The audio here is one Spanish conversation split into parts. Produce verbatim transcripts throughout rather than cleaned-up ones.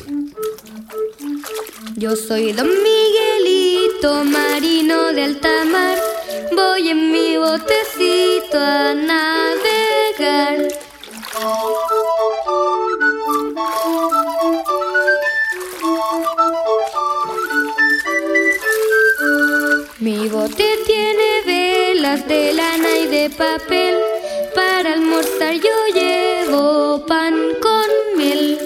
Yo soy Don Miguelito, marino de alta mar. Voy en mi botecito a navegar. Mi bote tiene velas de lana y de papel. Para almorzar yo llevo pan con miel.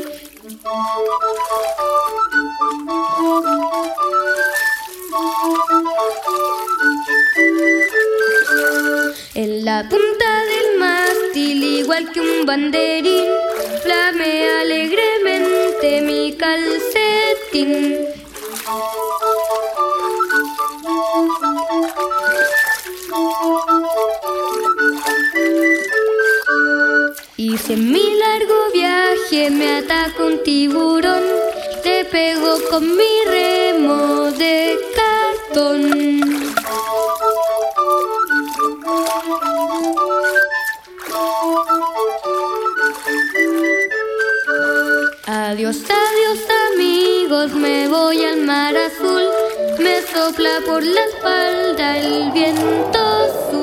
En la punta del mástil, igual que un banderín, flamea alegremente mi calcetín. Y si en mi largo viaje me ataca un tiburón, le pego con mi remo de cartón. Adiós, adiós amigos, me voy al mar azul. Me sopla por la espalda el viento sur.